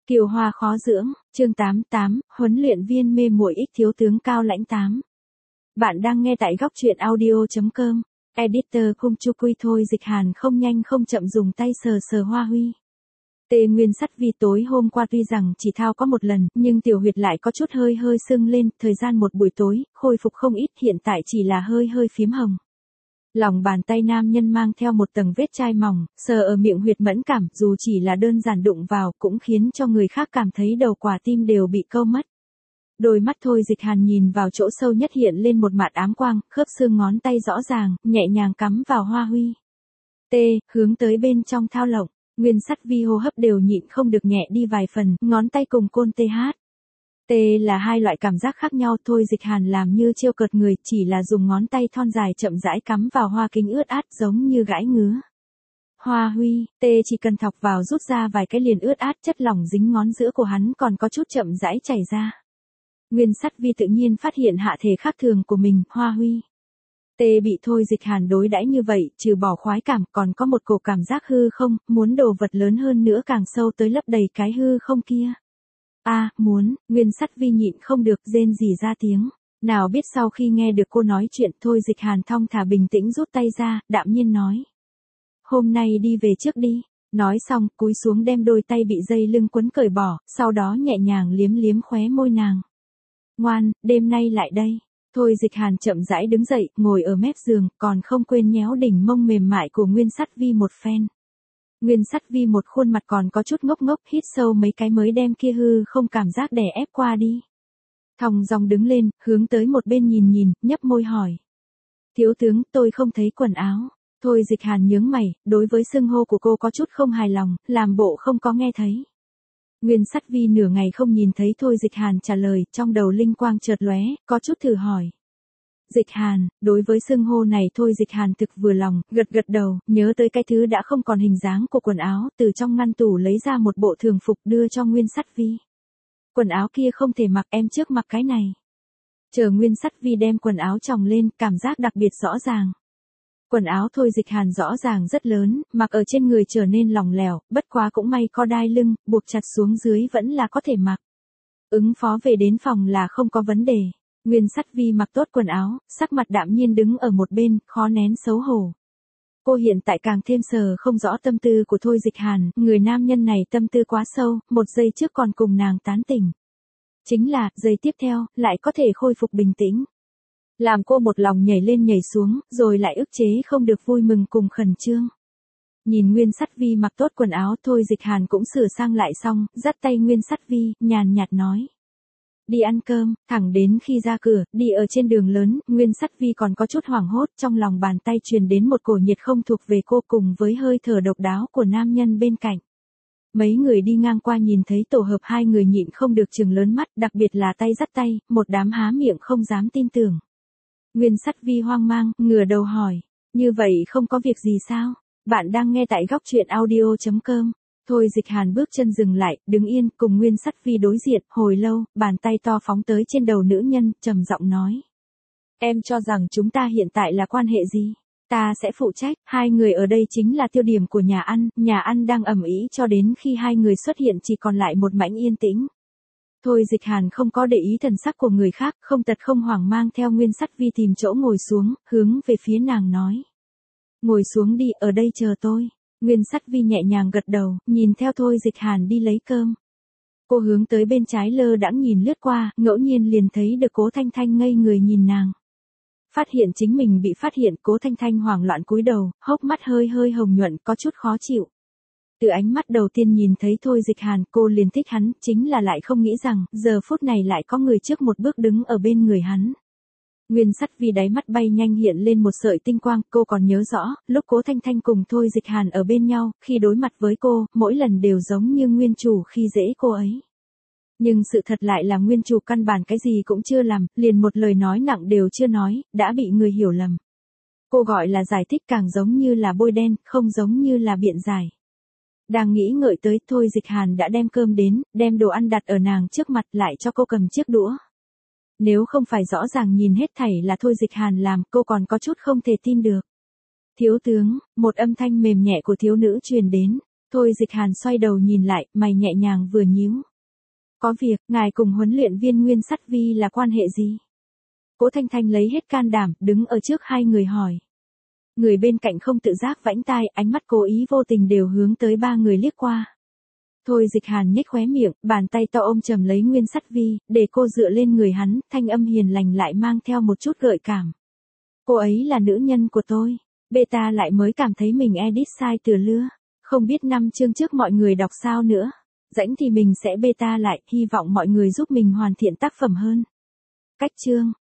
Kiều hoa khó dưỡng, chương 88, huấn luyện viên mê muội ích thiếu tướng Cao Lãnh 8. Bạn đang nghe tại góc truyện audio.com. Editor Khung Chu Quy thôi Dịch Hàn không nhanh không chậm dùng tay sờ sờ Hoa Huy. Tê Nguyên Sắt Vi tối hôm qua tuy rằng chỉ thao có một lần, nhưng tiểu huyệt lại có chút hơi hơi sưng lên, thời gian một buổi tối, khôi phục không ít, hiện tại chỉ là hơi hơi phím hồng. Lòng bàn tay nam nhân mang theo một tầng vết chai mỏng, sờ ở miệng huyệt mẫn cảm, dù chỉ là đơn giản đụng vào cũng khiến cho người khác cảm thấy đầu quả tim đều bị câu mất. Đôi mắt Thôi Dịch Hàn nhìn vào chỗ sâu nhất hiện lên một mạt ám quang, khớp xương ngón tay rõ ràng, nhẹ nhàng cắm vào Hoa Huy. Hướng tới bên trong thao lộng, Nguyên Sắt Vi hô hấp đều nhịn không được nhẹ đi vài phần, ngón tay cùng côn TH. Là hai loại cảm giác khác nhau. Thôi Dịch Hàn làm như trêu cợt người, chỉ là dùng ngón tay thon dài chậm rãi cắm vào hoa kính ướt át giống như gãi ngứa. Hoa Huy, chỉ cần thọc vào rút ra vài cái liền ướt át, chất lỏng dính ngón giữa của hắn còn có chút chậm rãi chảy ra. Nguyên Sắt Vi tự nhiên phát hiện hạ thể khác thường của mình. Hoa Huy, bị Thôi Dịch Hàn đối đãi như vậy, trừ bỏ khoái cảm còn có một cổ cảm giác hư không, muốn đồ vật lớn hơn nữa càng sâu tới lấp đầy cái hư không kia. Muốn, Nguyên Sắt Vi nhịn không được rên rỉ ra tiếng. Nào biết sau khi nghe được cô nói chuyện, Thôi Dịch Hàn thong thả bình tĩnh rút tay ra, đạm nhiên nói. Hôm nay đi về trước đi. Nói xong, cúi xuống đem đôi tay bị dây lưng quấn cởi bỏ, sau đó nhẹ nhàng liếm liếm khóe môi nàng. Ngoan, đêm nay lại đây. Thôi Dịch Hàn chậm rãi đứng dậy, ngồi ở mép giường, còn không quên nhéo đỉnh mông mềm mại của Nguyên Sắt Vi một phen. Nguyên Sắt Vi một khuôn mặt còn có chút ngốc ngốc, hít sâu mấy cái mới đem kia hư không cảm giác đè ép qua đi. Thong dong đứng lên, hướng tới một bên nhìn, nhấp môi hỏi. Thiếu tướng, tôi không thấy quần áo. Thôi Dịch Hàn nhướng mày, đối với xưng hô của cô có chút không hài lòng, làm bộ không có nghe thấy. Nguyên Sắt Vi nửa ngày không nhìn thấy Thôi Dịch Hàn trả lời, trong đầu linh quang chợt lóe, có chút thử hỏi. Dịch Hàn, đối với xưng hô này Thôi Dịch Hàn thực vừa lòng, gật đầu, nhớ tới cái thứ đã không còn hình dáng của quần áo, từ trong ngăn tủ lấy ra một bộ thường phục đưa cho Nguyên Sắt Vi. Quần áo kia không thể mặc, em trước mặc cái này. Chờ Nguyên Sắt Vi đem quần áo chồng lên, cảm giác đặc biệt rõ ràng. Quần áo Thôi Dịch Hàn rõ ràng rất lớn, mặc ở trên người trở nên lỏng lẻo, bất quá cũng may co đai lưng, buộc chặt xuống dưới vẫn là có thể mặc. Ứng phó về đến phòng là không có vấn đề. Nguyên Sắt Vi mặc tốt quần áo, sắc mặt đạm nhiên đứng ở một bên, khó nén xấu hổ. Cô hiện tại càng thêm sờ không rõ tâm tư của Thôi Dịch Hàn, người nam nhân này tâm tư quá sâu, một giây trước còn cùng nàng tán tỉnh. Chính là, giây tiếp theo, lại có thể khôi phục bình tĩnh. Làm cô một lòng nhảy lên nhảy xuống, rồi lại ức chế không được vui mừng cùng khẩn trương. Nhìn Nguyên Sắt Vi mặc tốt quần áo, Thôi Dịch Hàn cũng sửa sang lại xong, dắt tay Nguyên Sắt Vi, nhàn nhạt nói. Đi ăn cơm, thẳng đến khi ra cửa, đi ở trên đường lớn, Nguyên Sắt Vi còn có chút hoảng hốt, trong lòng bàn tay truyền đến một cổ nhiệt không thuộc về cô cùng với hơi thở độc đáo của nam nhân bên cạnh. Mấy người đi ngang qua nhìn thấy tổ hợp hai người nhịn không được trừng lớn mắt, đặc biệt là tay dắt tay, một đám há miệng không dám tin tưởng. Nguyên Sắt Vi hoang mang, ngửa đầu hỏi, như vậy không có việc gì sao? Bạn đang nghe tại góc truyện audio.com. Thôi Dịch Hàn bước chân dừng lại, đứng yên, cùng Nguyên Sắt Vi đối diện, hồi lâu, bàn tay to phóng tới trên đầu nữ nhân, trầm giọng nói. Em cho rằng chúng ta hiện tại là quan hệ gì? Ta sẽ phụ trách, hai người ở đây chính là tiêu điểm của nhà ăn đang ầm ĩ cho đến khi hai người xuất hiện chỉ còn lại một mảnh yên tĩnh. Thôi Dịch Hàn không có để ý thần sắc của người khác, không tật không hoảng mang theo Nguyên Sắt Vi tìm chỗ ngồi xuống, hướng về phía nàng nói. Ngồi xuống đi, ở đây chờ tôi. Nguyên Sắt Vi nhẹ nhàng gật đầu, nhìn theo Thôi Dịch Hàn đi lấy cơm. Cô hướng tới bên trái lơ đãng nhìn lướt qua, ngẫu nhiên liền thấy được Cố Thanh Thanh ngây người nhìn nàng. Phát hiện chính mình bị phát hiện, Cố Thanh Thanh hoảng loạn cúi đầu, hốc mắt hơi hơi hồng nhuận, có chút khó chịu. Từ ánh mắt đầu tiên nhìn thấy Thôi Dịch Hàn, cô liền thích hắn, chính là lại không nghĩ rằng, giờ phút này lại có người trước một bước đứng ở bên người hắn. Nguyên Sắt Vi đáy mắt bay nhanh hiện lên một sợi tinh quang, cô còn nhớ rõ, lúc Cố Thanh Thanh cùng Thôi Dịch Hàn ở bên nhau, khi đối mặt với cô, mỗi lần đều giống như nguyên chủ khi dễ cô ấy. Nhưng sự thật lại là nguyên chủ căn bản cái gì cũng chưa làm, liền một lời nói nặng đều chưa nói, đã bị người hiểu lầm. Cô gọi là giải thích càng giống như là bôi đen, không giống như là biện giải. Đang nghĩ ngợi tới, Thôi Dịch Hàn đã đem cơm đến, đem đồ ăn đặt ở nàng trước mặt lại cho cô cầm chiếc đũa. Nếu không phải rõ ràng nhìn hết thảy là Thôi Dịch Hàn làm, cô còn có chút không thể tin được. Thiếu tướng, một âm thanh mềm nhẹ của thiếu nữ truyền đến. Thôi Dịch Hàn xoay đầu nhìn lại, mày nhẹ nhàng vừa nhíu. Có việc, ngài cùng huấn luyện viên Nguyên Sắt Vi là quan hệ gì? Cố Thanh Thanh lấy hết can đảm, đứng ở trước hai người hỏi. Người bên cạnh không tự giác vãnh tai, ánh mắt cố ý vô tình đều hướng tới ba người liếc qua. Thôi Dịch Hàn nhếch khóe miệng, bàn tay to ôm chầm lấy Nguyên Sắt Vi, để cô dựa lên người hắn, thanh âm hiền lành lại mang theo một chút gợi cảm. Cô ấy là nữ nhân của tôi. Beta lại mới cảm thấy mình edit sai từ lưa. Không biết 5 chương trước mọi người đọc sao nữa. Rãnh thì mình sẽ beta lại, hy vọng mọi người giúp mình hoàn thiện tác phẩm hơn. Cách chương.